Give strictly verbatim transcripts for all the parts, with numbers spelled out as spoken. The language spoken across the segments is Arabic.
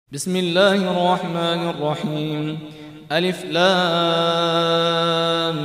بسم الله الرحمن الرحيم. ألف لام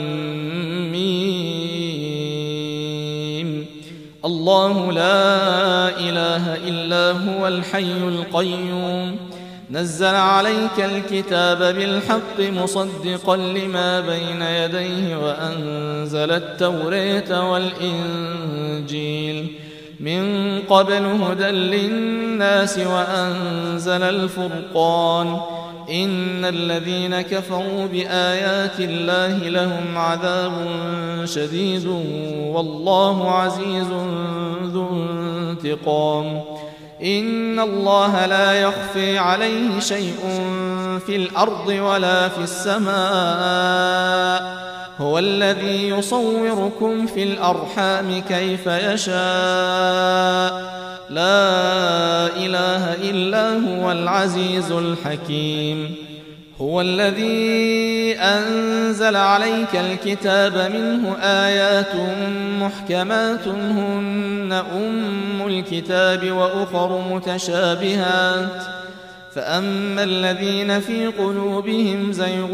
ميم. الله لا إله إلا هو الحي القيوم نزل عليك الكتاب بالحق مصدقا لما بين يديه وأنزل التوراة والإنجيل من قبل هدى للناس وأنزل الفرقان إن الذين كفروا بآيات الله لهم عذاب شديد والله عزيز ذو انتقام. إن الله لا يخفي عليه شيء في الأرض ولا في السماء هو الذي يصوركم في الأرحام كيف يشاء لا إله إلا هو العزيز الحكيم. هو الذي أنزل عليك الكتاب منه آيات محكمات هن أم الكتاب وأخر متشابهات فأما الذين في قلوبهم زيغ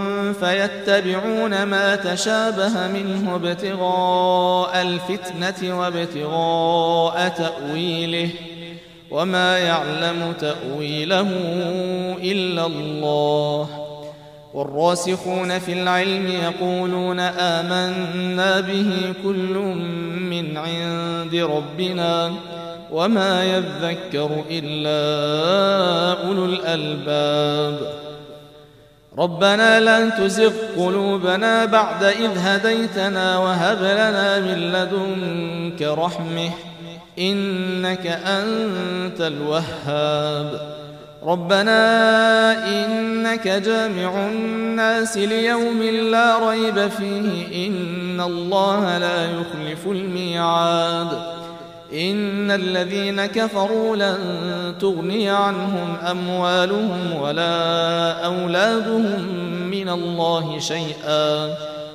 فيتبعون ما تشابه منه ابتغاء الفتنة وابتغاء تأويله وما يعلم تأويله إلا الله. والراسخون في العلم يقولون آمنا به كل من عند ربنا وما يذكر إلا أولو الألباب. ربنا لا تزغ قلوبنا بعد إذ هديتنا وهب لنا من لدنك رحمة إنك أنت الوهاب. ربنا إنك جامع الناس ليوم لا ريب فيه إن الله لا يخلف الميعاد. إن الذين كفروا لن تغني عنهم أموالهم ولا أولادهم من الله شيئا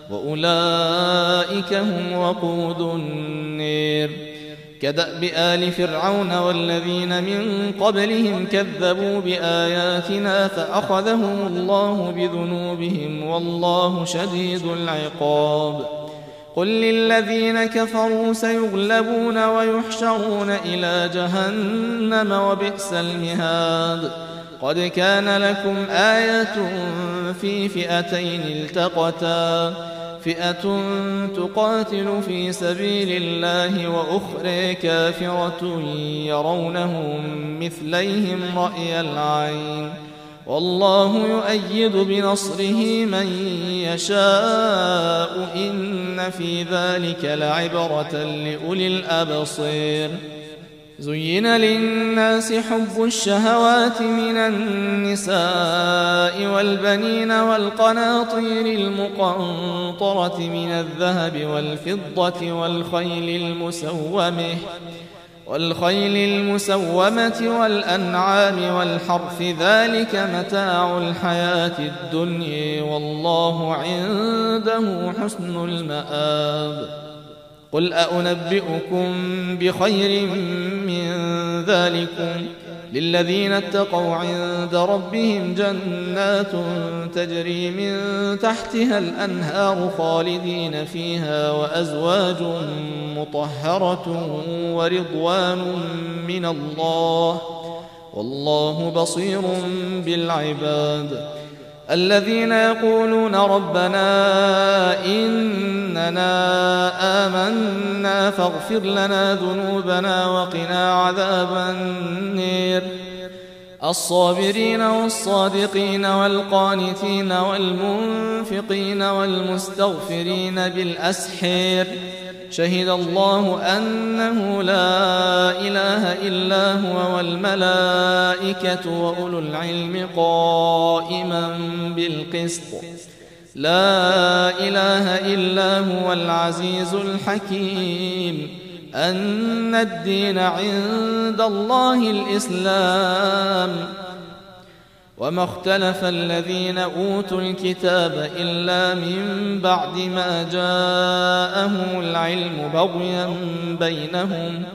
وأولئك هم وقود النير. كدأب آل فرعون والذين من قبلهم كذبوا بآياتنا فأخذهم الله بذنوبهم والله شديد العقاب. قل للذين كفروا سيغلبون ويحشرون إلى جهنم وبئس المهاد. قد كان لكم آية في فئتين التقتا فئة تقاتل في سبيل الله وأخرى كافرة يرونهم مثليهم رأي العين والله يؤيد بنصره من يشاء إن في ذلك لعبرة لأولي الأبصير. زين للناس حب الشهوات من النساء والبنين والقناطير المقنطرة من الذهب والفضة والخيل المسومة والخيل المسومة والأنعام والحرث ذلك متاع الحياة الدنيا والله عنده حسن المآب. قل أأنبئكم بخير من ذلكم للذين اتقوا عند ربهم جنات تجري من تحتها الأنهار خالدين فيها وأزواج مطهرة ورضوان من الله والله بصير بالعباد. الذين يقولون ربنا إننا آمنا فاغفر لنا ذنوبنا وقنا عذاب النير. الصابرين والصادقين والقانتين والمنفقين والمستغفرين بالأسحير شهد الله أنه لا إله إلا هو والملائكة وأولو العلم قائما بالقسط لا إله إلا هو العزيز الحكيم. أن الدين عند الله الإسلام وما اختلف الذين أوتوا الكتاب إلا من بعد ما جاءهم العلم بغيا بينهم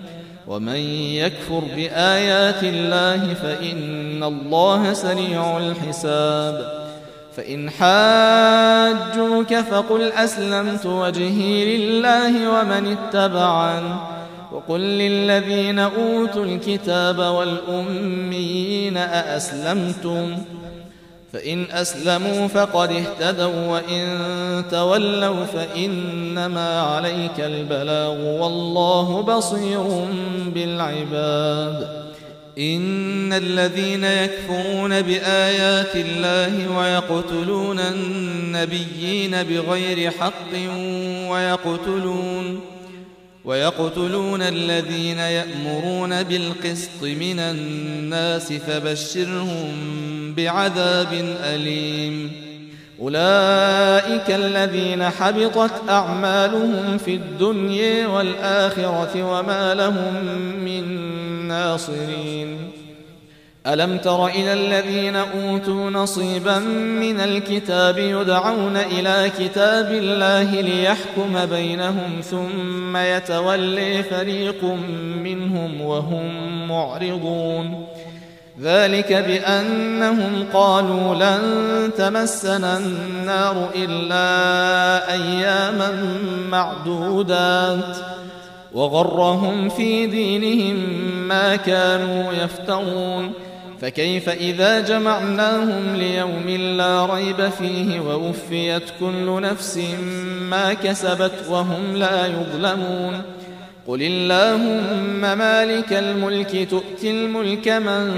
ومن يكفر بآيات الله فإن الله سريع الحساب. فإن حاجوك فقل أسلمت وجهي لله ومن اتبعن وقل للذين أوتوا الكتاب والأميين أأسلمتم فإن أسلموا فقد اهتدوا وإن تولوا فإنما عليك البلاغ والله بصير بالعباد. إن الذين يكفرون بآيات الله ويقتلون النبيين بغير حق ويقتلون ويقتلون الذين يأمرون بالقسط من الناس فبشرهم بعذاب أليم. أولئك الذين حبطت أعمالهم في الدنيا والآخرة وما لهم من ناصرين. ألم تر إلى الذين أوتوا نصيبا من الكتاب يدعون إلى كتاب الله ليحكم بينهم ثم يتولي فريق منهم وهم معرضون. ذلك بأنهم قالوا لن تمسنا النار إلا أياما معدودات وغرهم في دينهم ما كانوا يفترون. فكيف إذا جمعناهم ليوم لا ريب فيه ووفيت كل نفس ما كسبت وهم لا يظلمون. قل اللهم مالك الملك تؤتي الملك من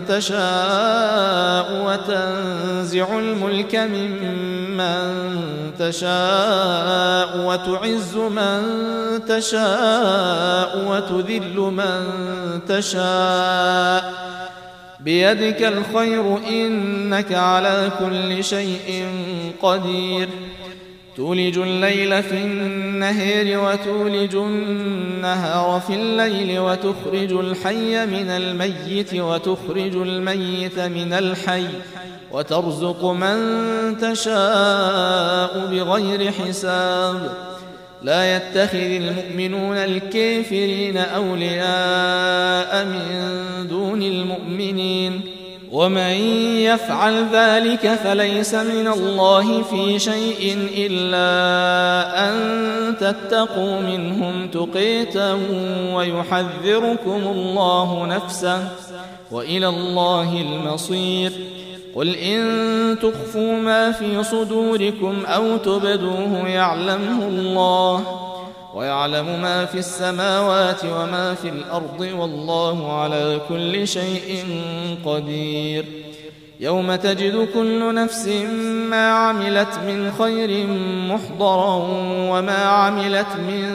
تشاء وتنزع الملك ممن تشاء وتعز من تشاء وتذل من تشاء بيدك الخير إنك على كل شيء قدير. تولج الليل في النهار وتولج النهار في الليل وتخرج الحي من الميت وتخرج الميت من الحي وترزق من تشاء بغير حساب. لا يتخذ المؤمنون الكافرين أولياء من دون المؤمنين ومن يفعل ذلك فليس من الله في شيء إلا أن تتقوا منهم تقيتا ويحذركم الله نفسه وإلى الله المصير. قل إن تخفوا ما في صدوركم أو تبدوه يعلمه الله ويعلم ما في السماوات وما في الأرض والله على كل شيء قدير. يوم تجد كل نفس ما عملت من خير محضرا وما عملت من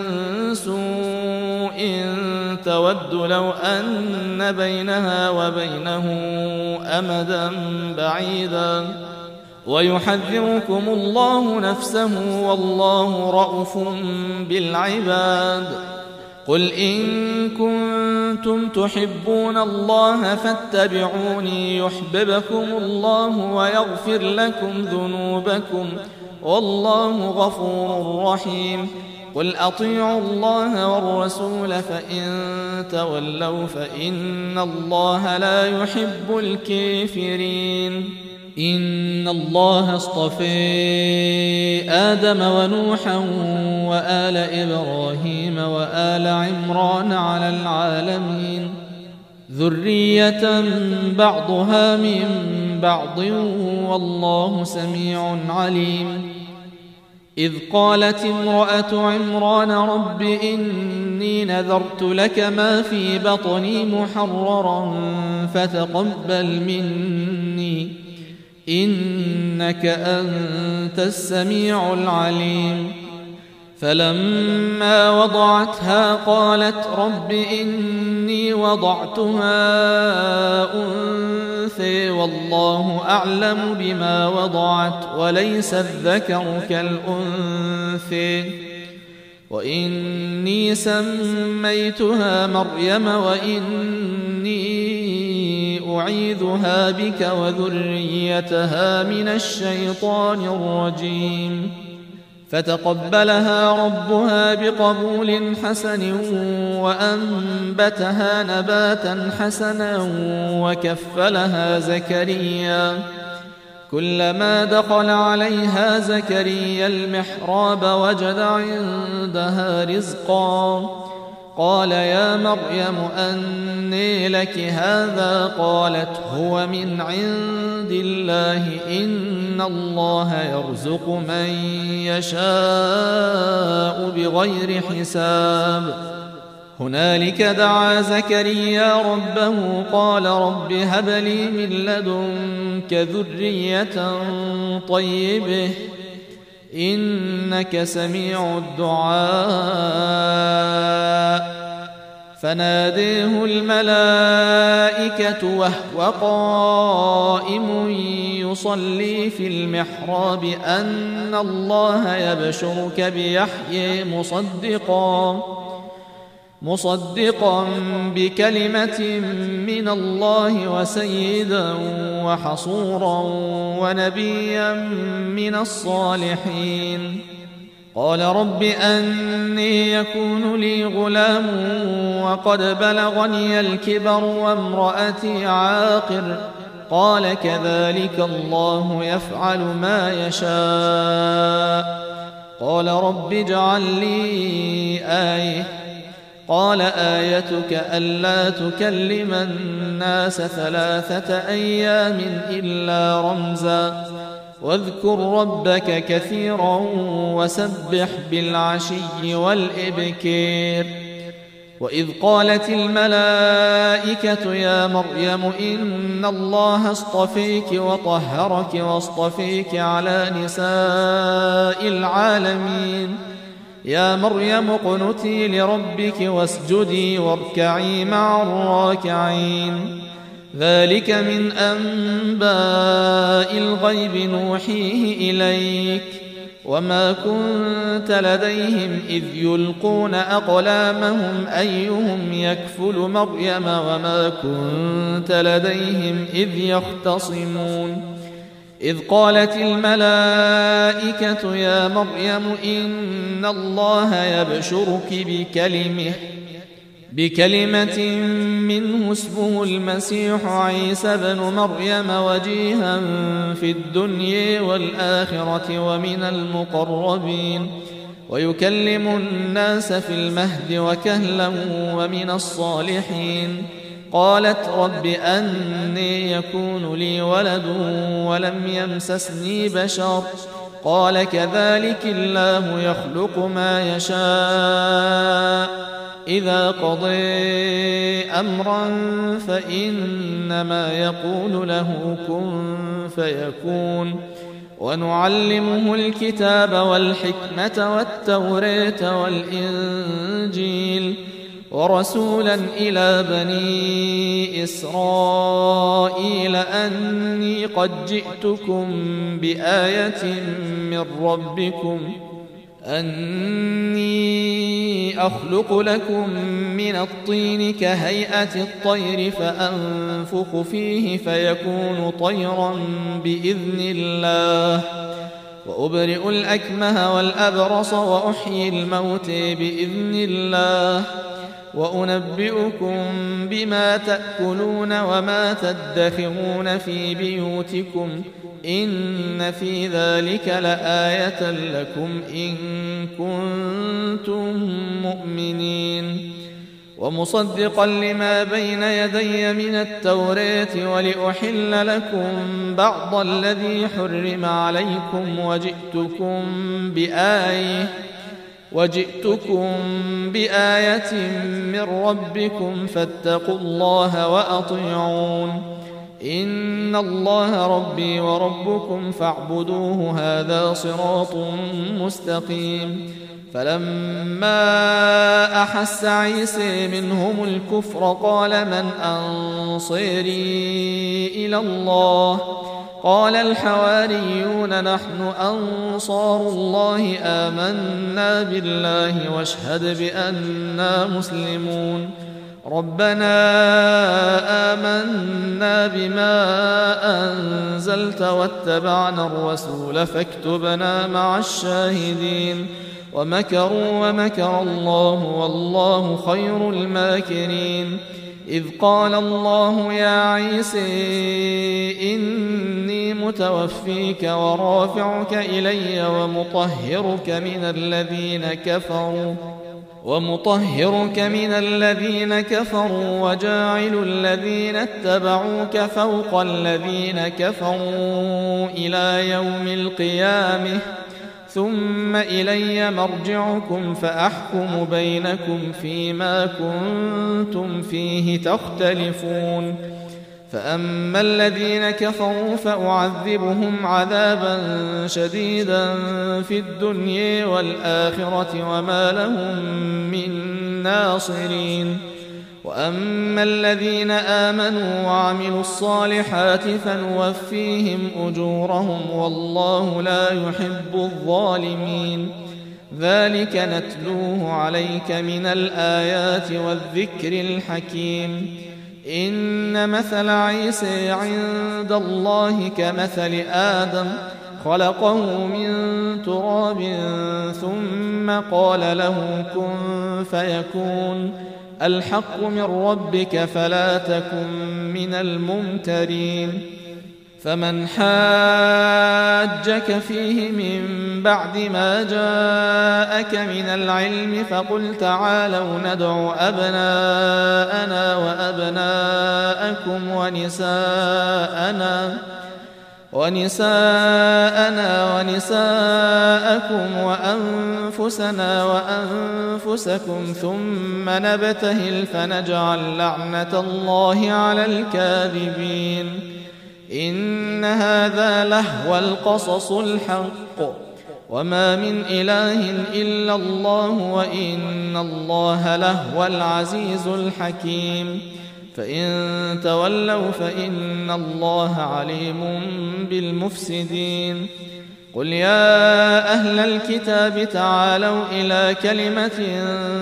سوء تود لو أن بينها وبينه أمدا بعيدا ويحذركم الله نفسه والله رءوف بالعباد. قل إن كنتم تحبون الله فاتبعوني يحببكم الله ويغفر لكم ذنوبكم والله غفور رحيم. قل أطيعوا الله والرسول فإن تولوا فإن الله لا يحب الكافرين. إن الله اصطفى آدم ونوحا وآل إبراهيم وآل عمران على العالمين ذرية بعضها من بعض والله سميع عليم. إذ قالت امرأة عمران رب إني نذرت لك ما في بطني محررا فتقبل مني إنك أنت السميع العليم. فلما وضعتها قالت رب إني وضعتها أنثى والله أعلم بما وضعت وليس الذكر كالأنثى وإني سميتها مريم وإني أعيذها بك وذريتها من الشيطان الرجيم. فتقبلها ربها بقبول حسن وأنبتها نباتا حسنا وكفلها زكريا. كلما دخل عليها زكريا المحراب وجد عندها رزقا. قال يا مريم أنى لك هذا؟ قالت هو من عند الله إن الله يرزق من يشاء بغير حساب. هنالك دعا زكريا ربه قال رب هب لي من لدنك ذرية طيبة إنك سميع الدعاء. فناديه الملائكة وهو قائم يصلي في المحراب أن الله يبشرك بيحيى مصدقا مصدقا بكلمة من الله وسيدا وحصورا ونبيا من الصالحين. قال رب أنى يكون لي غلام وقد بلغني الكبر وامرأتي عاقر؟ قال كذلك الله يفعل ما يشاء. قال رب اجعل لي آية. قال آيتك ألا تكلم الناس ثلاثة أيام إلا رمزا واذكر ربك كثيرا وسبح بالعشي والإبكير. وإذ قالت الملائكة يا مريم إن الله اصطفيك وطهرك واصطفيك على نساء العالمين. يا مريم اقنتي لربك واسجدي واركعي مع الراكعين. ذلك من أنباء الغيب نوحيه إليك وما كنت لديهم إذ يلقون أقلامهم أيهم يكفل مريم وما كنت لديهم إذ يختصمون. إذ قالت الملائكة يا مريم إن الله يبشرك بكلمة بكلمة منه اسمه المسيح عيسى بن مريم وجيها في الدنيا والآخرة ومن المقربين ويكلم الناس في المهد وكهلا ومن الصالحين. قالت رب أنى يكون لي ولد ولم يمسسني بشر؟ قال كذلك الله يخلق ما يشاء إذا قضى أمرا فإنما يقول له كن فيكون. ونعلمه الكتاب والحكمة والتوراة والإنجيل ورسولا إلى بني إسرائيل أني قد جئتكم بآية من ربكم أني أخلق لكم من الطين كهيئة الطير فأنفخ فيه فيكون طيرا بإذن الله وأبرئ الأكمه والأبرص وأحيي الموت بإذن الله وأنبئكم بما تأكلون وما تدخرون في بيوتكم إن في ذلك لآية لكم إن كنتم مؤمنين. ومصدقا لما بين يدي من التوراة ولأحل لكم بعض الذي حرم عليكم وجئتكم بآية وجئتكم بآية من ربكم فاتقوا الله وأطيعون. إن الله ربي وربكم فاعبدوه هذا صراط مستقيم. فلما أحس عيسى منهم الكفر قال من أنصاري إلى الله؟ قال الحواريون نحن أنصار الله آمنا بالله واشهد بأننا مسلمون. ربنا آمنا بما أنزلت واتبعنا الرسول فاكتبنا مع الشاهدين ومكروا ومكر الله والله خير الماكرين إذ قال الله يا عيسى إني متوفيك ورافعك إلي ومطهرك من الذين كفروا ومطهرك من الذين كفروا وجاعل الذين اتبعوك فوق الذين كفروا إلى يوم القيامة ثم إلي مرجعكم فأحكم بينكم فيما كنتم فيه تختلفون فأما الذين كفروا فأعذبهم عذابا شديدا في الدنيا والآخرة وما لهم من ناصرين وأما الذين آمنوا وعملوا الصالحات فنوفيهم أجورهم والله لا يحب الظالمين ذلك نتلوه عليك من الآيات والذكر الحكيم إن مثل عيسى عند الله كمثل آدم خلقه من تراب ثم قال له كن فيكون الحق من ربك فلا تكن من الممترين فمن حاجك فيه من بعد ما جاءك من العلم فقل تعالوا ندع أبناءنا وأبناءكم ونساءنا ونساءنا ونساءكم وأنفسنا وأنفسكم ثم نبتهل فنجعل لعنة الله على الكاذبين إن هذا لهو القصص الحق وما من إله إلا الله وإن الله لهو العزيز الحكيم فإن تولوا فإن الله عليم بالمفسدين قل يا أهل الكتاب تعالوا إلى كلمة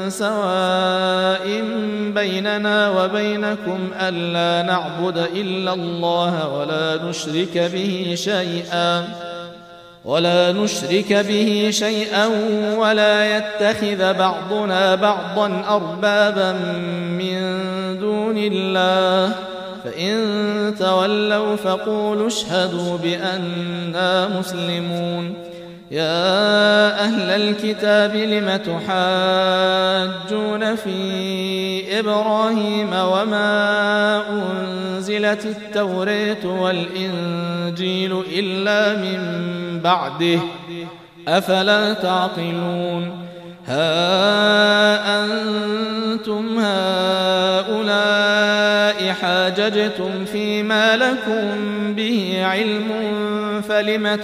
سواء بيننا وبينكم ألا نعبد إلا الله ولا نشرك به شيئا ولا نشرك به شيئا ولا يتخذ بعضنا بعضا أربابا من دون الله فإن تولوا فقولوا اشهدوا بأننا مسلمون يا أهل الكتاب لم تحاجون في إبراهيم وما أنزلت التوراة والإنجيل إلا من بعده أفلا تعقلون ها أنتم هؤلاء حاججتم فيما لكم به علم فلم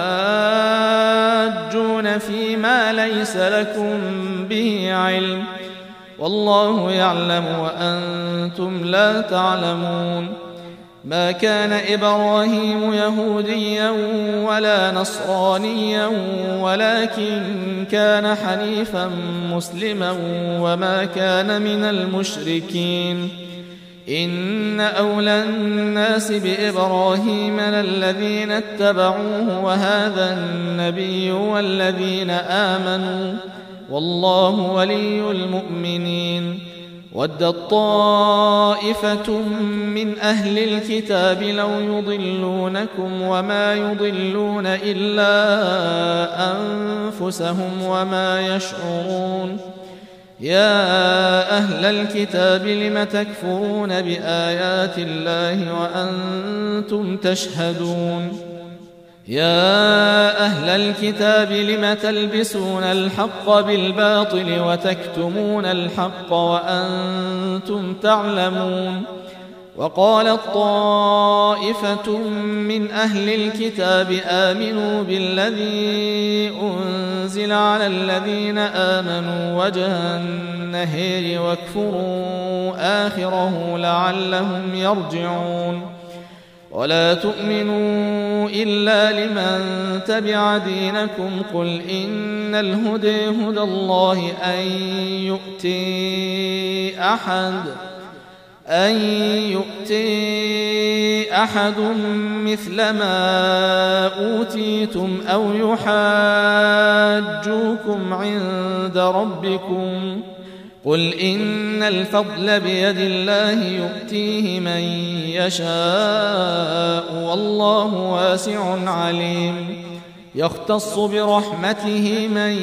تحاجون فيما ليس لكم به علم والله يعلم وأنتم لا تعلمون ما كان إبراهيم يهوديا ولا نصرانيا ولكن كان حنيفا مسلما وما كان من المشركين إن أولى الناس بإبراهيم للذين اتبعوه وهذا النبي والذين آمنوا والله ولي المؤمنين ودت طائفة من أهل الكتاب لو يضلونكم وما يضلون إلا أنفسهم وما يشعرون يا أهل الكتاب لم تكفرون بآيات الله وأنتم تشهدون يا أهل الكتاب لم تلبسون الحق بالباطل وتكتمون الحق وأنتم تعلمون وقالت طائفة من أهل الكتاب آمنوا بالذي أنزل على الذين آمنوا وجه النهار واكفروا آخره لعلهم يرجعون ولا تؤمنوا إلا لمن تبع دينكم قل إن الهدى هدى الله أن يؤتي أحد أن يؤتي أحد مثل ما أوتيتم أو يحاجوكم عند ربكم قل إن الفضل بيد الله يؤتيه من يشاء والله واسع عليم يختص برحمته من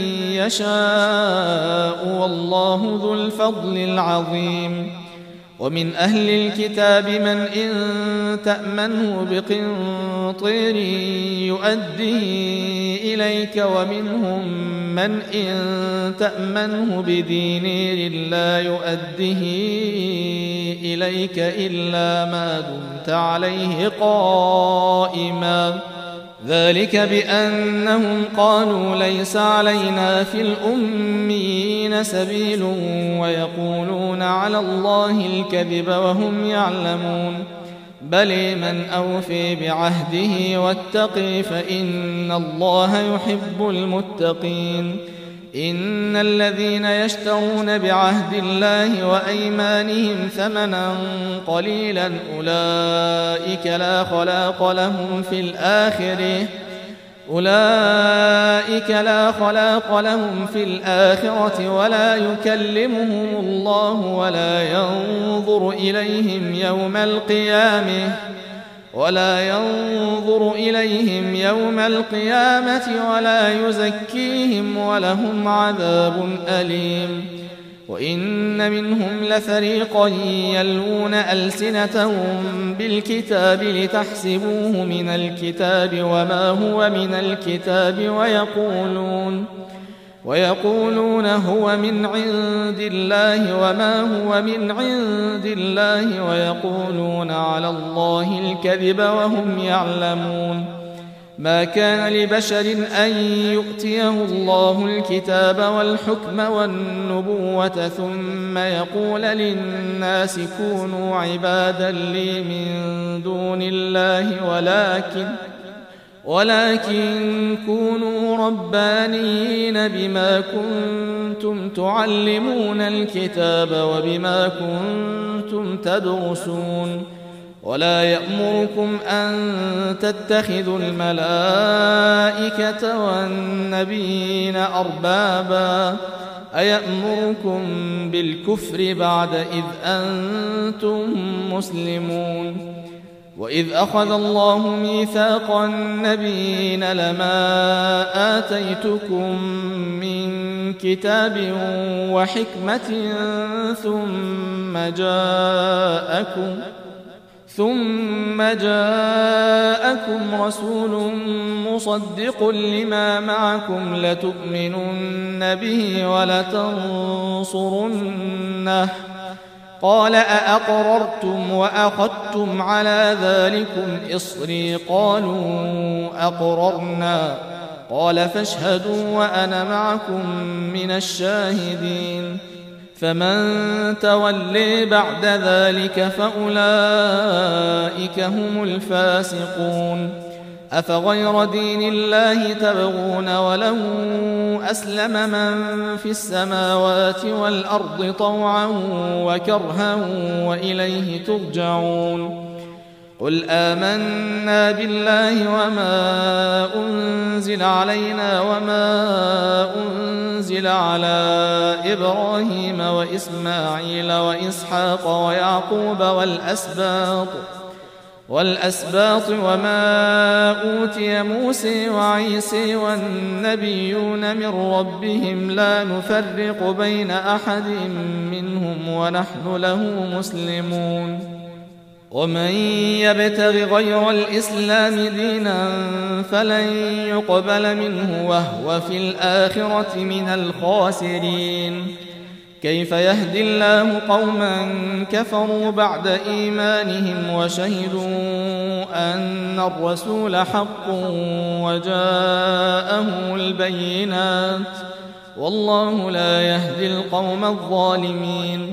يشاء والله ذو الفضل العظيم ومن أهل الكتاب من إن تأمنه بقنطير يؤديه إليك ومنهم من إن تأمنه بدينار لا يؤديه إليك إلا ما دمت عليه قائما ذلك بأنهم قالوا ليس علينا في الأميين سبيل ويقولون على الله الكذب وهم يعلمون بل من أوفي بعهده واتقي فإن الله يحب المتقين إن الذين يشترون بعهد الله وأيمانهم ثمنا قليلا أولئك لا خلاق لهم في الآخرة أولئك لا خلاق لهم في الآخرة ولا يكلمهم الله ولا ينظر إليهم يوم القيامة ولا ينظر إليهم يوم القيامة ولا يزكيهم ولهم عذاب أليم وإن منهم لفريقا يلوون ألسنتهم بالكتاب لتحسبوه من الكتاب وما هو من الكتاب ويقولون ويقولون هو من عند الله وما هو من عند الله ويقولون على الله الكذب وهم يعلمون ما كان لبشر أن يؤتيه الله الكتاب والحكم والنبوة ثم يقول للناس كونوا عبادا لي من دون الله ولكن ولكن كونوا ربانيين بما كنتم تعلمون الكتاب وبما كنتم تدرسون ولا يأمركم أن تتخذوا الملائكة والنبيين أربابا أيأمركم بالكفر بعد إذ أنتم مسلمون وإذ أخذ الله ميثاق النبيين لما آتيتكم من كتاب وحكمة ثم جاءكم ثم جاءكم رسول مصدق لما معكم لتؤمنن به ولتنصرنه قال أأقررتم وأخذتم على ذلكم إصري قالوا أقررنا قال فاشهدوا وأنا معكم من الشاهدين فمن تولي بعد ذلك فأولئك هم الفاسقون أفغير دين الله تبغون وله أسلم من في السماوات والأرض طوعا وكرها وإليه ترجعون قل آمنا بالله وما أنزل علينا وما أنزل على إبراهيم وإسماعيل وإسحاق ويعقوب والأسباط والأسباط وما أوتي موسى وعيسى والنبيون من ربهم لا نفرق بين أحد منهم ونحن له مسلمون ومن يبتغ غير الإسلام دينا فلن يقبل منه وهو في الآخرة من الخاسرين كيف يهدي الله قوما كفروا بعد إيمانهم وشهدوا أن الرسول حق وجاءهم البينات والله لا يهدي القوم الظالمين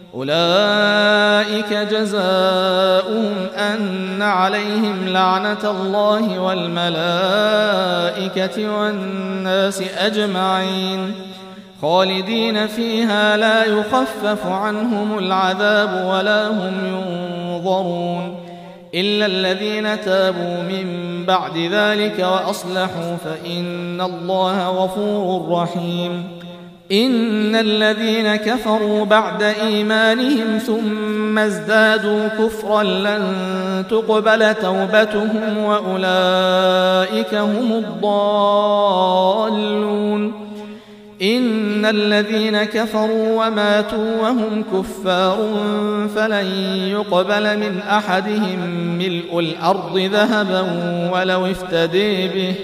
أولئك جزاؤهم أن عليهم لعنة الله والملائكة والناس أجمعين خالدين فيها لا يخفف عنهم العذاب ولا هم ينظرون إلا الذين تابوا من بعد ذلك وأصلحوا فإن الله غفور رحيم إن الذين كفروا بعد إيمانهم ثم ازدادوا كفرا لن تقبل توبتهم وأولئك هم الضالون إن الذين كفروا وماتوا وهم كفار فلن يقبل من أحدهم ملء الأرض ذهبا ولو افتدي به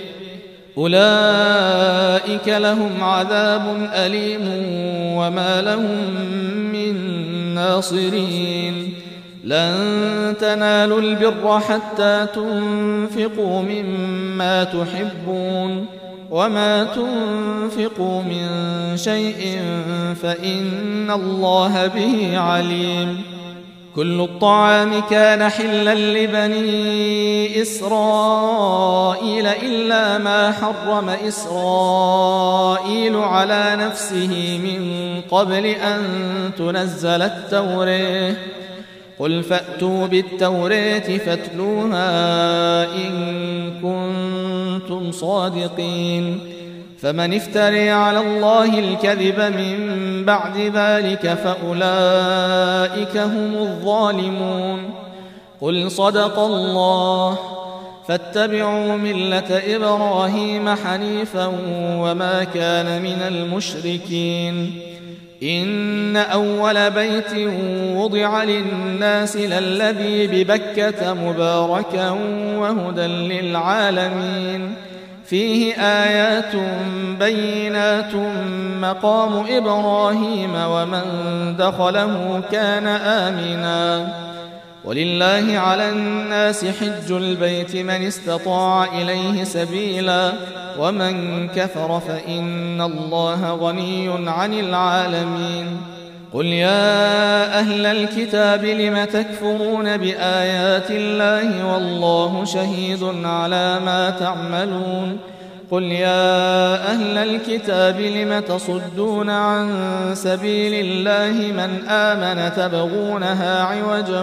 أولئك لهم عذاب أليم وما لهم من ناصرين لن تنالوا البر حتى تنفقوا مما تحبون وما تنفقوا من شيء فإن الله به عليم كل الطعام كان حلا لبني إسرائيل إلا ما حرم إسرائيل على نفسه من قبل أن تنزل التوراة قل فأتوا بالتوراة فاتلوها إن كنتم صادقين فمن افتري على الله الكذب من بعد ذلك فأولئك هم الظالمون قل صدق الله فاتبعوا ملة إبراهيم حنيفا وما كان من المشركين إن أول بيت وضع للناس للذي ببكة مباركا وهدى للعالمين فيه آيات بينات مقام إبراهيم ومن دخله كان آمنا ولله على الناس حج البيت من استطاع إليه سبيلا ومن كفر فإن الله غني عن العالمين قل يا أهل الكتاب لم تكفرون بآيات الله والله شهيد على ما تعملون قل يا أهل الكتاب لم تصدون عن سبيل الله من آمن تبغونها عوجا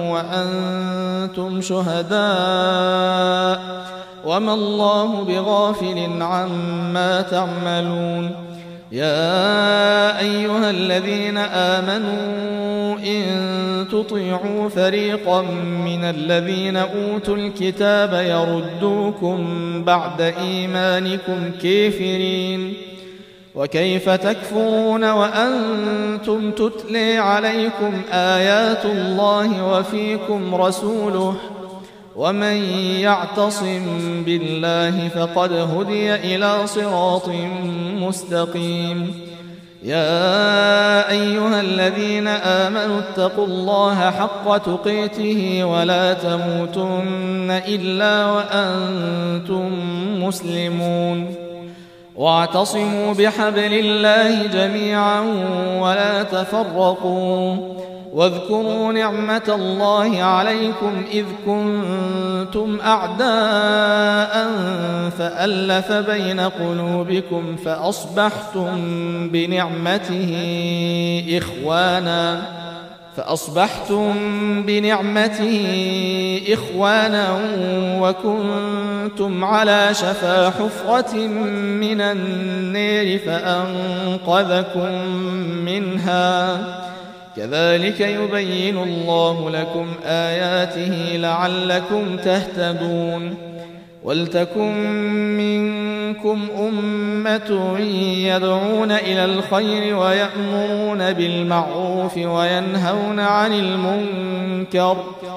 وأنتم شهداء وما الله بغافل عما تعملون يا أيها الذين آمنوا إن تطيعوا فريقا من الذين أوتوا الكتاب يردوكم بعد إيمانكم كافرين وكيف تكفرون وأنتم تتلي عليكم آيات الله وفيكم رسوله ومن يعتصم بالله فقد هدي إلى صراط مستقيم يا أيها الذين آمنوا اتقوا الله حق تقاته ولا تموتن إلا وأنتم مسلمون واعتصموا بحبل الله جميعا ولا تفرقوا واذكروا نعمة الله عليكم إذ كنتم أعداء فألف بين قلوبكم فأصبحتم بنعمته إخوانا فأصبحتم بنعمته إخوانا وكنتم على شفا حفرة من النار فأنقذكم منها كذلك يبين الله لكم آياته لعلكم تهتدون ولتكن منكم أمة يدعون إلى الخير ويأمرون بالمعروف وينهون عن المنكر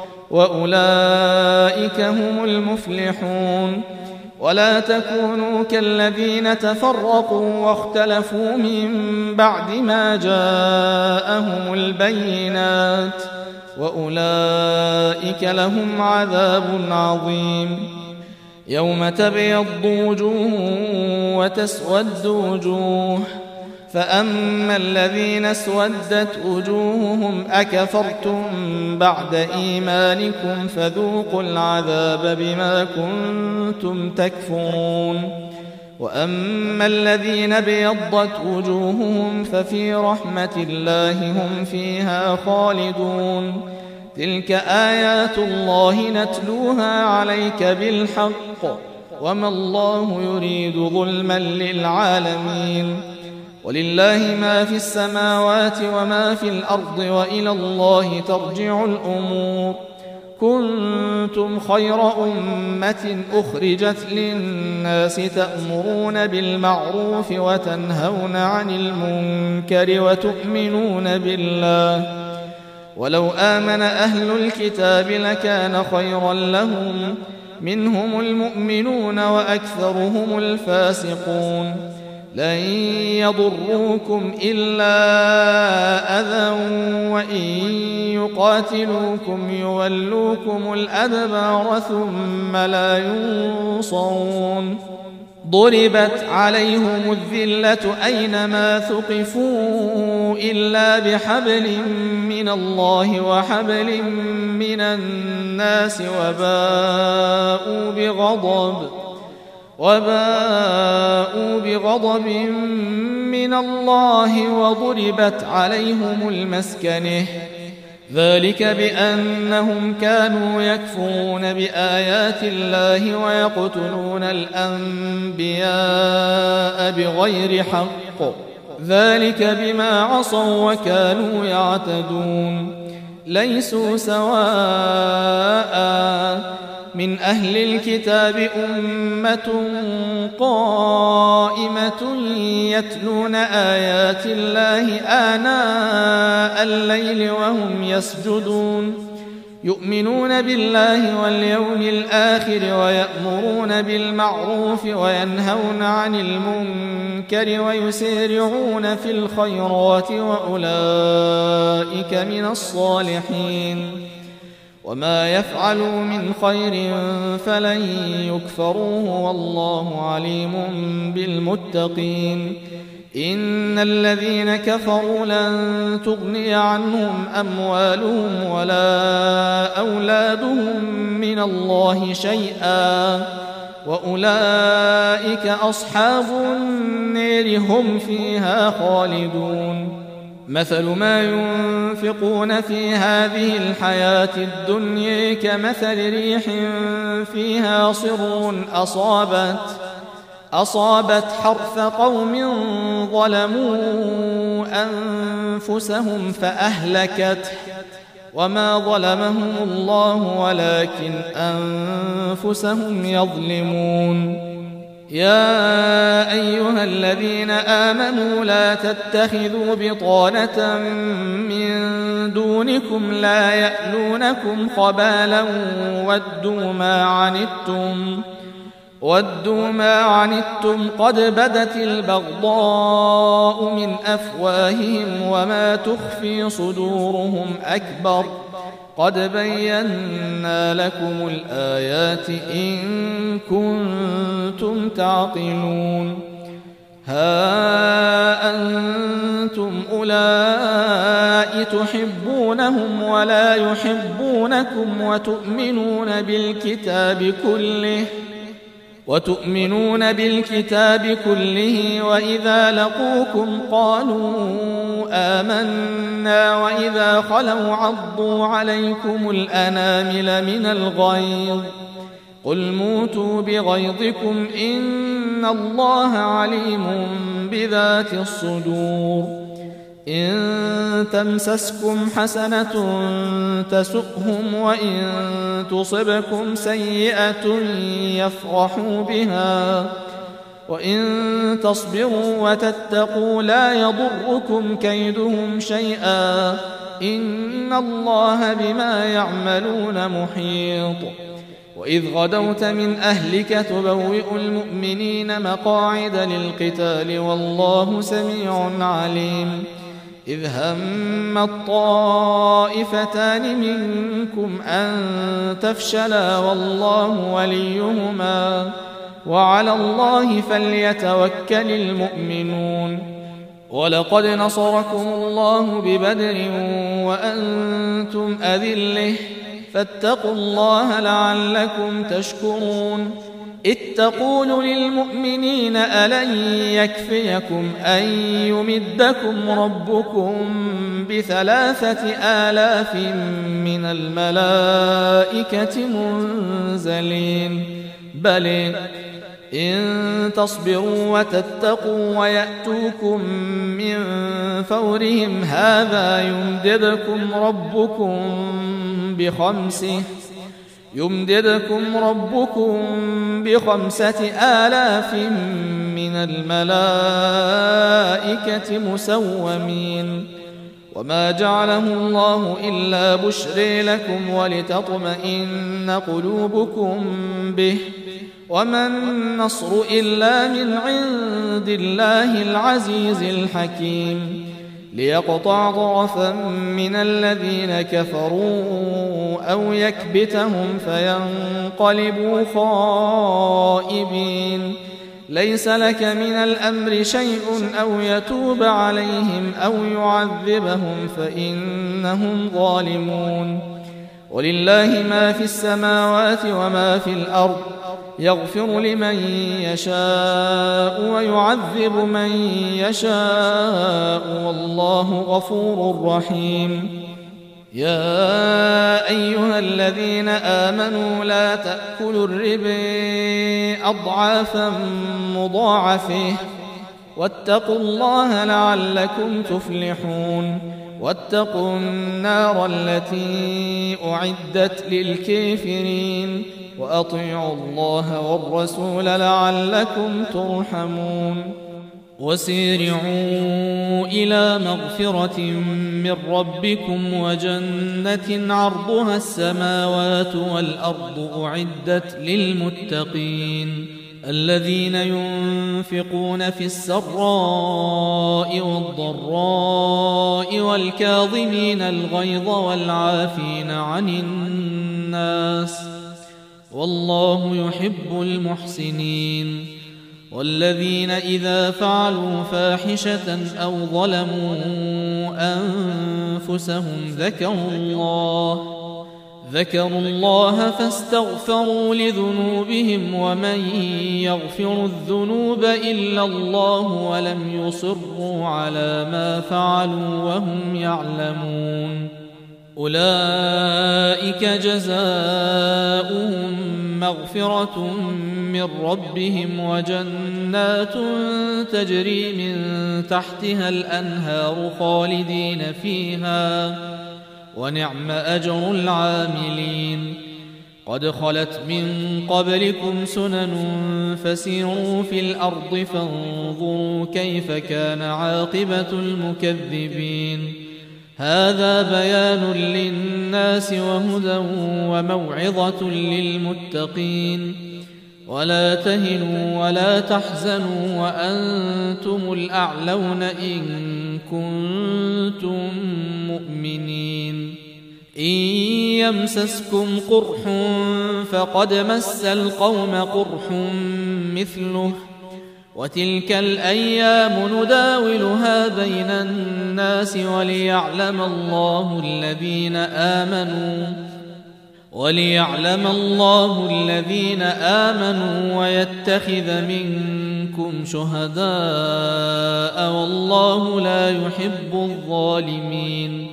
وأولئك هم المفلحون ولا تكونوا كالذين تفرقوا واختلفوا من بعد ما جاءهم البينات وأولئك لهم عذاب عظيم يوم تبيض وجوه وتسود وجوه فأما الذين اسودت وجوههم أكفرتم بعد إيمانكم فذوقوا العذاب بما كنتم تكفرون وأما الذين ابيضت وجوههم ففي رحمة الله هم فيها خالدون. تلك آيات الله نتلوها عليك بالحق وما الله يريد ظلما للعالمين. ولله ما في السماوات وما في الأرض وإلى الله ترجع الأمور. كنتم خير أمة أخرجت للناس تأمرون بالمعروف وتنهون عن المنكر وتؤمنون بالله. ولو آمن أهل الكتاب لكان خيرا لهم منهم المؤمنون وأكثرهم الفاسقون. لن يضروكم إلا أذى وإن يقاتلوكم يولوكم الأدبار ثم لا ينصرون. ضربت عليهم الذلة أينما ثقفوا إلا بحبل من الله وحبل من الناس وباءوا بغضب وباءوا بغضب من الله وضربت عليهم المسكنة. ذلك بأنهم كانوا يكفرون بآيات الله ويقتلون الأنبياء بغير حق. ذلك بما عصوا وكانوا يعتدون. ليسوا سواء من أهل الكتاب أمة قائمة يتلون آيات الله آناء الليل وهم يسجدون. يؤمنون بالله واليوم الآخر ويأمرون بالمعروف وينهون عن المنكر ويسارعون في الخيرات وأولئك من الصالحين. وما يفعلوا من خير فلن يكفروه والله عليم بالمتقين. إن الذين كفروا لن تغني عنهم أموالهم ولا أولادهم من الله شيئا وأولئك أصحاب النار هم فيها خالدون. مثل ما ينفقون في هذه الحياة الدنيا كمثل ريح فيها صر أصابت أصابت حرث قوم ظلموا أنفسهم فأهلكته وما ظلمهم الله ولكن أنفسهم يظلمون. يا أيها الذين آمنوا لا تتخذوا بطانة من دونكم لا يألونكم خبالا ودوا ما عنتم ودوا ما عنتم قد بدت البغضاء من أفواههم وما تخفي صدورهم أكبر. قد بينا لكم الآيات إن كنتم تعقلون. ها أنتم أولئك تحبونهم ولا يحبونكم وتؤمنون بالكتاب كله وتؤمنون بالكتاب كله وإذا لقوكم قالوا آمنا وإذا خلوا عضوا عليكم الأنامل من الغيظ. قل موتوا بغيظكم إن الله عليم بذات الصدور. إن تمسسكم حسنة تسؤهم وإن تصبكم سيئة يفرحوا بها وإن تصبروا وتتقوا لا يضركم كيدهم شيئا إن الله بما يعملون محيط. وإذ غدوت من أهلك تبوئ المؤمنين مقاعد للقتال والله سميع عليم. إذ هم الطائفتان منكم أن تفشلا والله وليهما وعلى الله فليتوكل المؤمنون. ولقد نصركم الله ببدر وأنتم أذلة فاتقوا الله لعلكم تشكرون. إذ تقول للمؤمنين ألن يكفيكم أن يمدكم ربكم بثلاثة آلاف من الملائكة منزلين بل إن تصبروا وتتقوا ويأتوكم من فورهم هذا يمددكم ربكم بخمسه يمددكم ربكم بخمسة آلاف من الملائكة مسومين وما جعله الله إلا بشرى لكم ولتطمئن قلوبكم به وما النصر إلا من عند الله العزيز الحكيم ليقطع طرفا من الذين كفروا أو يكبتهم فينقلبوا خائبين ليس لك من الأمر شيء أو يتوب عليهم أو يعذبهم فإنهم ظالمون ولله ما في السماوات وما في الأرض يغفر لمن يشاء ويعذب من يشاء والله غفور رحيم يا أيها الذين آمنوا لا تأكلوا الربا أضعافا مضاعفة واتقوا الله لعلكم تفلحون واتقوا النار التي أعدت للكافرين وأطيعوا الله والرسول لعلكم ترحمون وسارعوا إلى مغفرة من ربكم وجنة عرضها السماوات والأرض أعدت للمتقين الذين ينفقون في السراء والضراء والكاظمين الغيظ والعافين عن الناس والله يحب المحسنين والذين إذا فعلوا فاحشة أو ظلموا أنفسهم ذكروا الله ذكروا الله فاستغفروا لذنوبهم ومن يغفر الذنوب إلا الله ولم يصروا على ما فعلوا وهم يعلمون أولئك جزاؤهم مغفرة من ربهم وجنات تجري من تحتها الأنهار خالدين فيها ونعم أجر العاملين قد خلت من قبلكم سنن فسيروا في الأرض فانظروا كيف كان عاقبة المكذبين هذا بيان للناس وهدى وموعظة للمتقين ولا تهنوا ولا تحزنوا وأنتم الأعلون إن كنتم مؤمنين إن يمسسكم قرح فقد مس القوم قرح مثله وتلك الأيام نداولها بين الناس وليعلم الله الذين آمنوا وليعلم الله الذين آمنوا ويتخذ منكم شهداء والله لا يحب الظالمين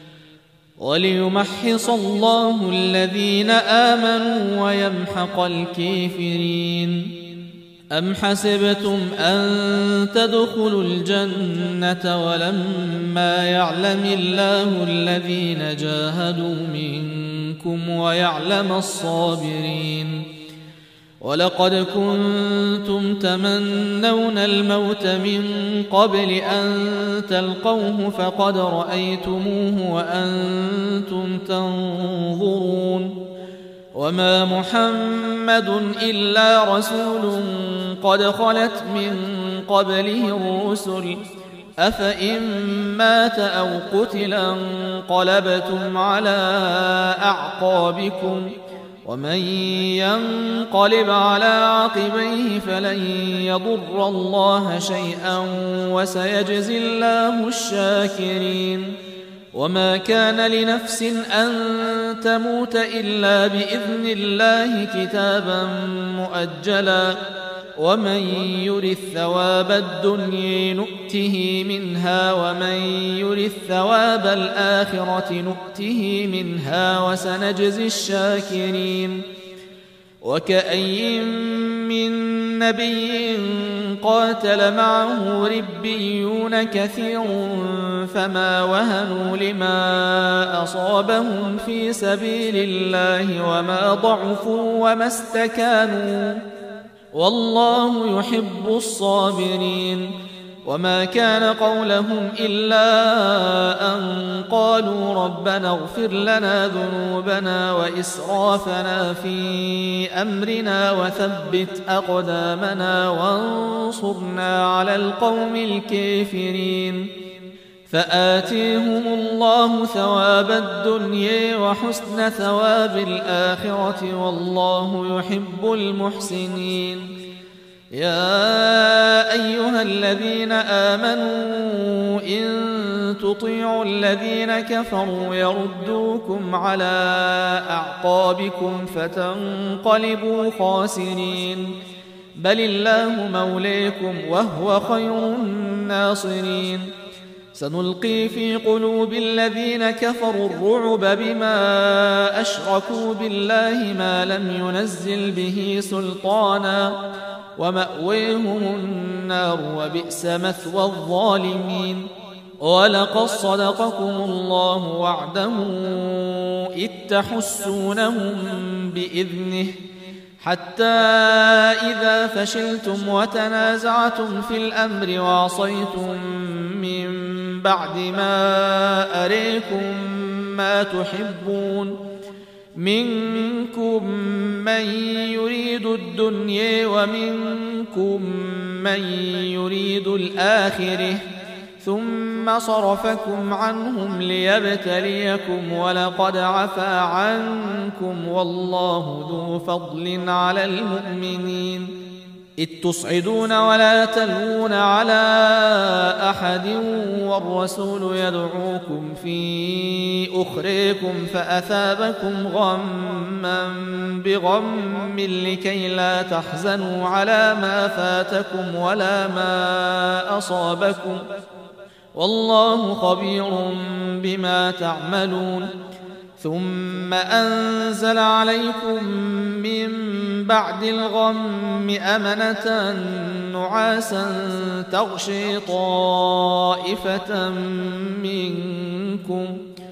وليمحص الله الذين آمنوا ويمحق الكافرين أم حسبتم أن تدخلوا الجنة ولما يعلم الله الذين جاهدوا منكم ويعلم الصابرين ولقد كنتم تمنون الموت من قبل أن تلقوه فقد رأيتموه وأنتم تنظرون وما محمد إلا رسول قد خلت من قبله الرسل أفإن مات أو قتل انقلبتم على أعقابكم ومن ينقلب على عقبيه فلن يضر الله شيئا وسيجزي الله الشاكرين وما كان لنفس أن تموت إلا بإذن الله كتابا مؤجلا ومن يرث ثواب الدنيا نؤته منها ومن يرث ثواب الآخرة نؤته منها وسنجزي الشاكرين وكأي من نبي قاتل معه ربيون كثير فما وهنوا لما أصابهم في سبيل الله وما ضعفوا وما استكانوا والله يحب الصابرين وما كان قولهم إلا أن قالوا ربنا اغفر لنا ذنوبنا وإسرافنا في أمرنا وثبت أقدامنا وانصرنا على القوم الكافرين فآتيهم الله ثواب الدنيا وحسن ثواب الآخرة والله يحب المحسنين يا أيها الذين آمنوا إن تطيعوا الذين كفروا يردوكم على أعقابكم فتنقلبوا خاسرين بل الله مولاكم وهو خير الناصرين سنلقي في قلوب الذين كفروا الرعب بما أشركوا بالله ما لم ينزل به سلطانا ومأويهم النار وبئس مثوى الظالمين ولقد صدقكم الله وعده إذ تحسونهم بإذنه حتى إذا فشلتم وتنازعتم في الأمر وعصيتم من بعد ما أريكم ما تحبون منكم من يريد الدنيا ومنكم من يريد الآخرة ثم صرفكم عنهم ليبتليكم ولقد عفا عنكم والله ذو فضل على المؤمنين إذ تصعدون ولا تلوون على أحد والرسول يدعوكم في أخريكم فأثابكم غما بغم لكي لا تحزنوا على ما فاتكم ولا ما أصابكم والله خبير بما تعملون ثم أنزل عليكم من بعد الغم أمنة نعاسا تغشي طائفة منكم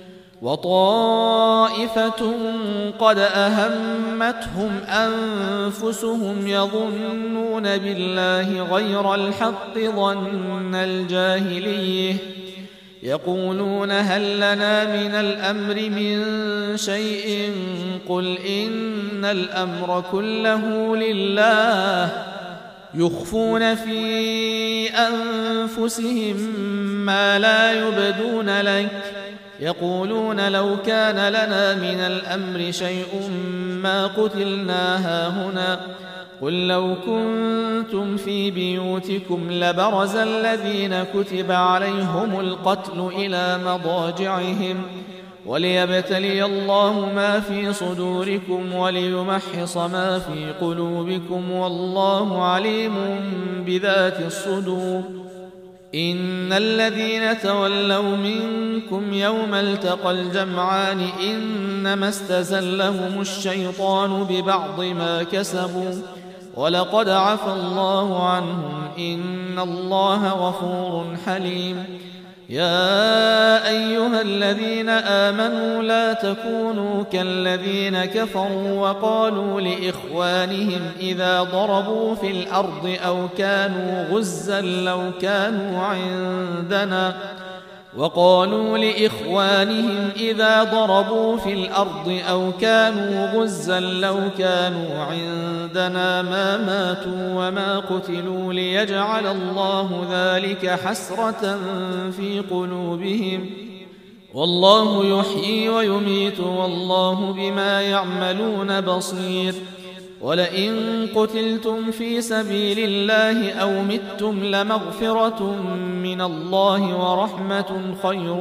وطائفة قد أهمتهم أنفسهم يظنون بالله غير الحق ظن الجاهلية يقولون هل لنا من الأمر من شيء قل إن الأمر كله لله يخفون في أنفسهم ما لا يبدون لك يقولون لو كان لنا من الأمر شيء ما قتلنا هاهنا قل لو كنتم في بيوتكم لبرز الذين كتب عليهم القتل إلى مضاجعهم وليبتلي الله ما في صدوركم وليمحص ما في قلوبكم والله عليم بذات الصدور إن الذين تولوا منكم يوم التقى الجمعان إنما استزلهم الشيطان ببعض ما كسبوا ولقد عفى الله عنهم إن الله غفور حليم يا أيها الذين آمنوا لا تكونوا كالذين كفروا وقالوا لإخوانهم إذا ضربوا في الأرض أو كانوا غزا لو كانوا عندنا وقالوا لإخوانهم إذا ضربوا في الأرض أو كانوا غزا لو كانوا عندنا ما ماتوا وما قتلوا ليجعل الله ذلك حسرة في قلوبهم والله يحيي ويميت والله بما يعملون بصير ولئن قتلتم في سبيل الله أو متم لمغفرة من الله ورحمة خير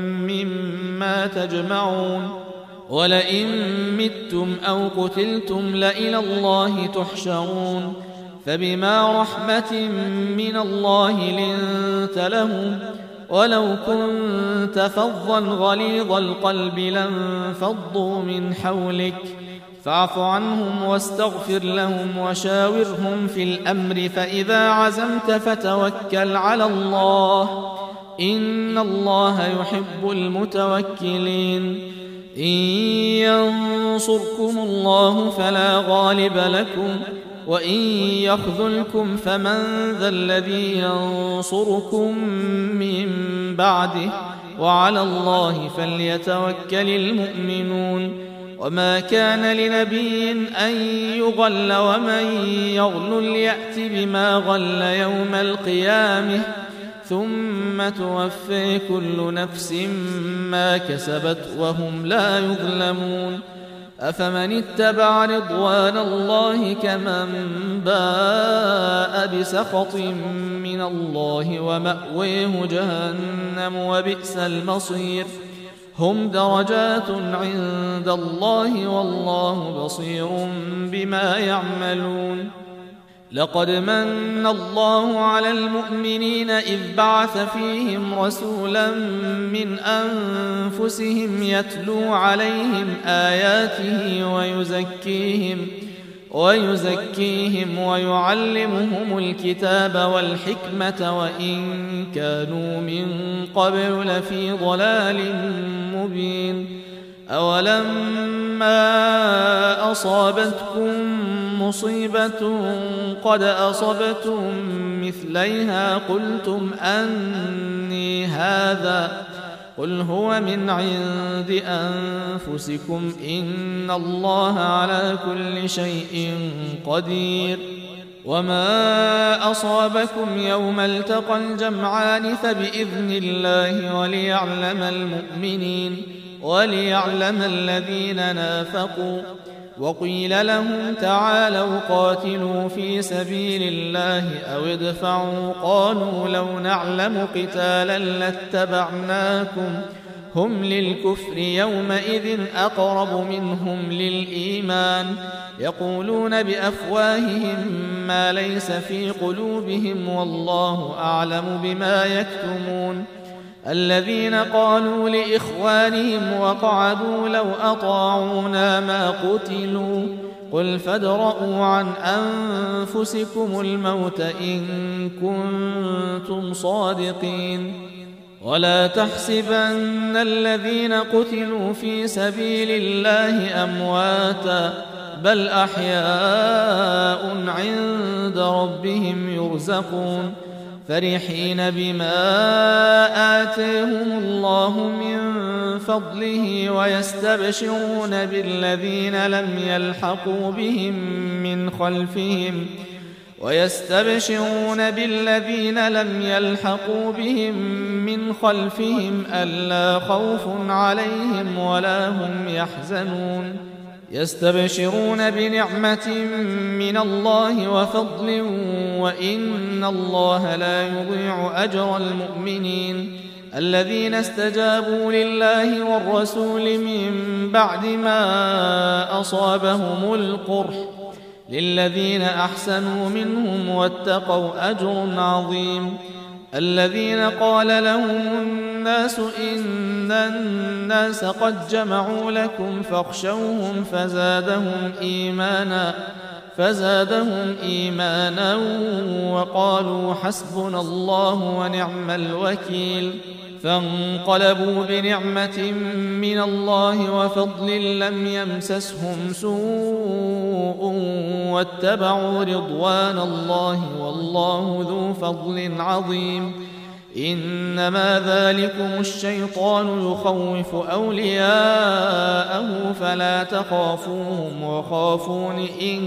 مما تجمعون ولئن متم أو قتلتم لإلى الله تحشرون فبما رحمة من الله لنت لهم ولو كنت فظا غليظ القلب لانفضوا من حولك فاعف عنهم واستغفر لهم وشاورهم في الأمر فإذا عزمت فتوكل على الله إن الله يحب المتوكلين إن ينصركم الله فلا غالب لكم وإن يخذلكم فمن ذا الذي ينصركم من بعده وعلى الله فليتوكل المؤمنون وما كان لنبي أن يغل ومن يغل يأت بما غل يوم القيامة ثم توفي كل نفس ما كسبت وهم لا يظلمون أفمن اتبع رضوان الله كمن باء بسخط من الله ومأويه جهنم وبئس المصير هم درجات عند الله والله بصير بما يعملون لقد من الله على المؤمنين إذ بعث فيهم رسولا من أنفسهم يتلو عليهم آياته ويزكيهم ويزكيهم ويعلمهم الكتاب والحكمة وإن كانوا من قبل لفي ضلال مبين أولما أصابتكم مصيبة قد أصبتم مثليها قلتم أني هذا قل هو من عند أنفسكم إن الله على كل شيء قدير وما أصابكم يوم التقى الجمعان فبإذن الله وليعلم المؤمنين وليعلم الذين نافقوا وقيل لهم تعالوا قاتلوا في سبيل الله أو ادفعوا قالوا لو نعلم قتالا لاتبعناكم هم للكفر يومئذ أقرب منهم للإيمان يقولون بأفواههم ما ليس في قلوبهم والله أعلم بما يكتمون الذين قالوا لإخوانهم وقعدوا لو أطاعونا ما قتلوا قل فادرءوا عن أنفسكم الموت إن كنتم صادقين ولا تحسبن الذين قتلوا في سبيل الله أمواتا بل أحياء عند ربهم يرزقون فرحين بما آتاهم الله من فضله ويستبشرون بالذين لم يلحقوا بهم من خلفهم ويستبشرون بالذين لم يلحقوا بهم من خلفهم ألا خوف عليهم ولا هم يحزنون يستبشرون بنعمة من الله وفضل وإن الله لا يضيع أجر المؤمنين الذين استجابوا لله والرسول من بعد ما أصابهم القرح للذين أحسنوا منهم واتقوا أجر عظيم الذين قال لهم الناس إن الناس قد جمعوا لكم فاخشوهم فزادهم إيمانا فزادهم إيمانا وقالوا حسبنا الله ونعم الوكيل فانقلبوا بنعمة من الله وفضل لم يمسسهم سوء واتبعوا رضوان الله والله ذو فضل عظيم إنما ذلكم الشيطان يخوف أولياءه فلا تخافوهم وخافون إن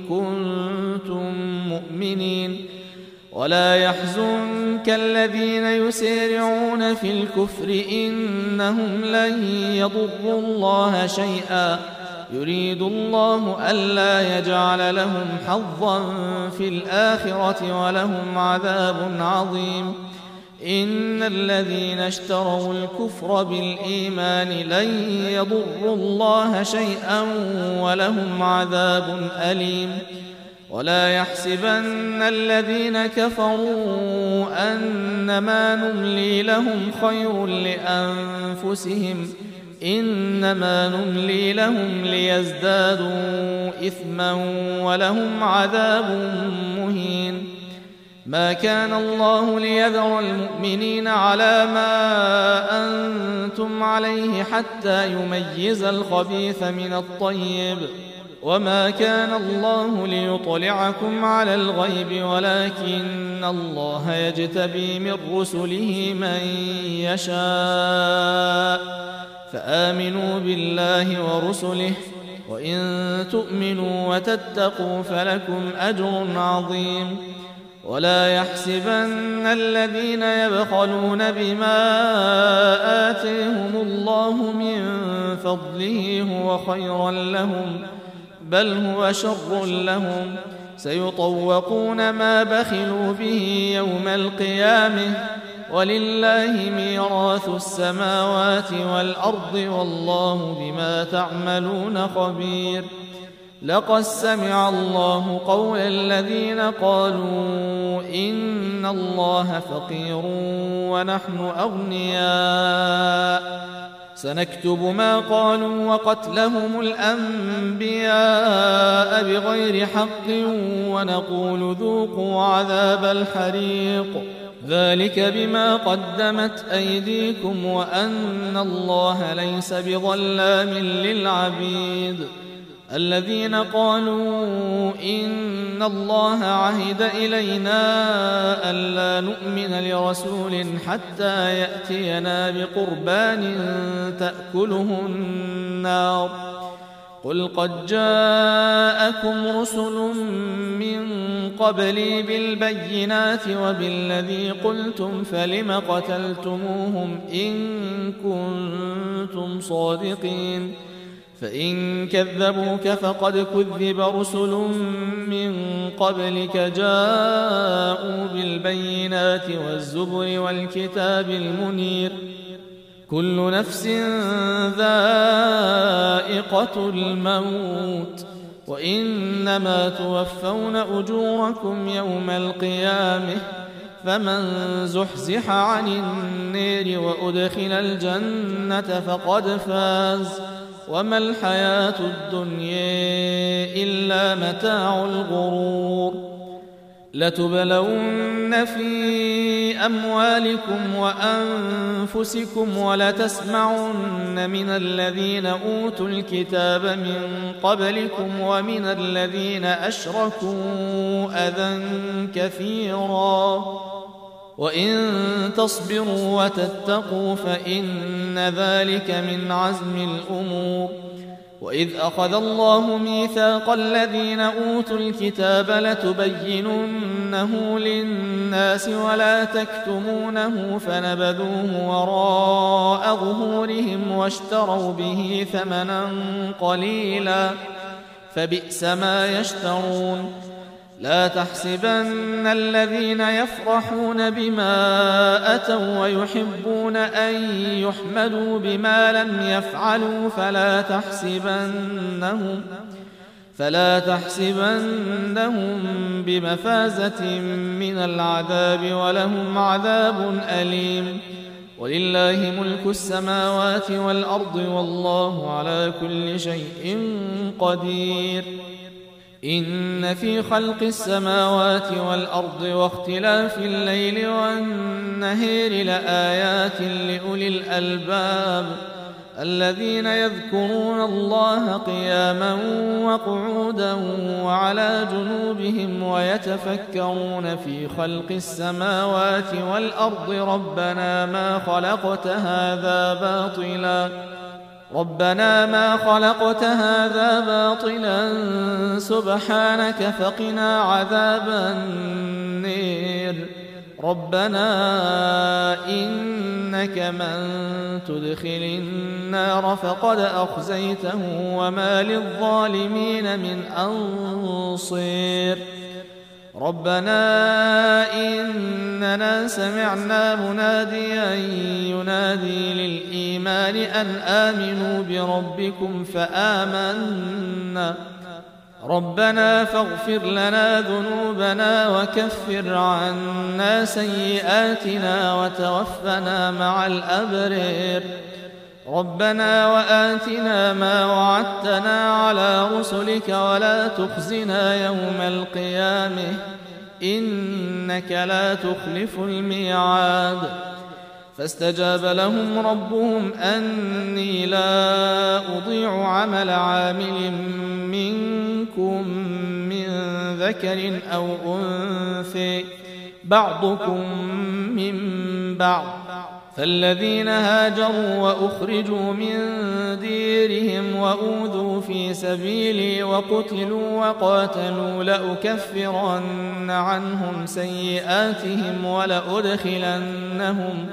كنتم مؤمنين ولا يحزنك الذين يسارعون في الكفر إنهم لن يضروا الله شيئا يريد الله ألا يجعل لهم حظا في الآخرة ولهم عذاب عظيم. إن الذين اشتروا الكفر بالإيمان لن يضروا الله شيئا ولهم عذاب أليم. ولا يحسبن الذين كفروا أنما نملي لهم خير لأنفسهم إنما نملي لهم ليزدادوا إثما ولهم عذاب مهين. ما كان الله ليذر المؤمنين على ما أنتم عليه حتى يميز الخبيث من الطيب، وما كان الله ليطلعكم على الغيب ولكن الله يجتبي من رسله من يشاء. فآمنوا بالله ورسله، وإن تؤمنوا وتتقوا فلكم أجر عظيم. ولا يحسبن الذين يبخلون بما آتيهم الله من فضله هو خيرا لهم، بل هو شر لهم. سيطوقون ما بخلوا به يوم القيامة، ولله ميراث السماوات والأرض والله بما تعملون خبير. لقد سمع الله قول الذين قالوا إن الله فقير ونحن أغنياء، سنكتب ما قالوا وقتلهم الأنبياء بغير حق ونقول ذوقوا عذاب الحريق، ذلك بما قدمت أيديكم وأن الله ليس بظلام للعبيد. الذين قالوا إن الله عهد إلينا ألا نؤمن لرسول حتى يأتينا بقربان تأكله النار، قل قد جاءكم رسل من قبلي بالبينات وبالذي قلتم فلم قتلتموهم إن كنتم صادقين. فإن كذبوك فقد كذب رسل من قبلك جاءوا بالبينات والزبر والكتاب المنير. كل نفس ذائقة الموت، وإنما توفون أجوركم يوم القيامة، فمن زحزح عن النار وأدخل الجنة فقد فاز، وما الحياة الدنيا إلا متاع الغرور. لتبلون في أموالكم وأنفسكم ولتسمعن من الذين أوتوا الكتاب من قبلكم ومن الذين أشركوا أذى كثيرا، وإن تصبروا وتتقوا فإن ذلك من عزم الأمور. وإذ أخذ الله ميثاق الذين أوتوا الكتاب لتبيننه للناس ولا تكتمونه فنبذوه وراء ظهورهم واشتروا به ثمنا قليلا فبئس ما يشترون. لا تحسبن الذين يفرحون بما أتوا ويحبون أن يحمدوا بما لم يفعلوا فلا تحسبنهم فلا تحسبنهم بمفازة من العذاب ولهم عذاب أليم. ولله ملك السماوات والأرض والله على كل شيء قدير. إن في خلق السماوات والأرض واختلاف الليل والنهار لآيات لأولي الألباب الذين يذكرون الله قياما وقعودا وعلى جنوبهم ويتفكرون في خلق السماوات والأرض ربنا ما خلقت هذا باطلا ربنا ما خلقت هذا باطلا سبحانك فقنا عذاب النار. ربنا إن إنك من تدخل النار فقد أخزيته وما للظالمين من أنصير ربنا إننا سمعنا مناديا ينادي للإيمان أن آمنوا بربكم فآمنا ربنا فاغفر لنا ذنوبنا وكفر عنا سيئاتنا وتوفنا مع الأبرار ربنا وآتنا ما وعدتنا على رسلك ولا تخزنا يوم القيامة إنك لا تخلف الميعاد فاستجاب لهم ربهم أني لا أضيع عمل عامل منكم من ذكر أو أنثى بعضكم من بعض فالذين هاجروا وأخرجوا من ديرهم وأوذوا في سبيلي وقتلوا وقاتلوا لأكفرن عنهم سيئاتهم ولأدخلنهم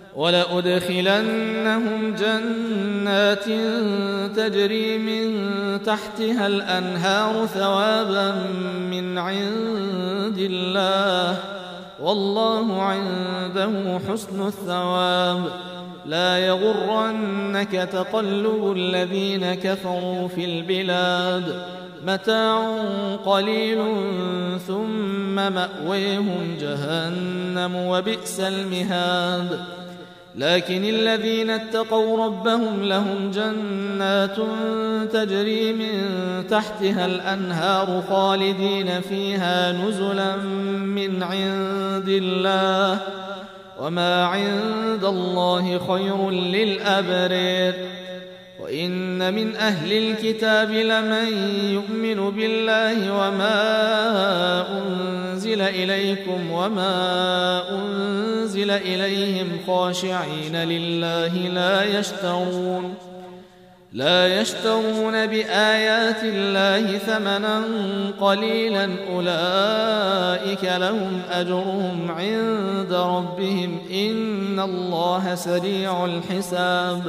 ولأدخلنهم جنات تجري من تحتها الأنهار ثوابا من عند الله والله عنده حسن الثواب لا يغرنك تقلب الذين كفروا في البلاد متاع قليل ثم مأويهم جهنم وبئس المهاد لكن الذين اتقوا ربهم لهم جنات تجري من تحتها الأنهار خالدين فيها نزلا من عند الله وما عند الله خير للأبرار وإن من أهل الكتاب لمن يؤمن بالله وما أنزل إليكم وما أنزل إليهم خاشعين لله لا يشترون لا يشترون بآيات الله ثمنا قليلا أولئك لهم أجرهم عند ربهم إن الله سريع الحساب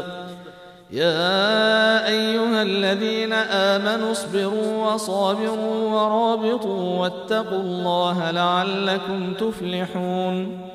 يا أيها الذين آمنوا اصبروا وصابروا ورابطوا واتقوا الله لعلكم تفلحون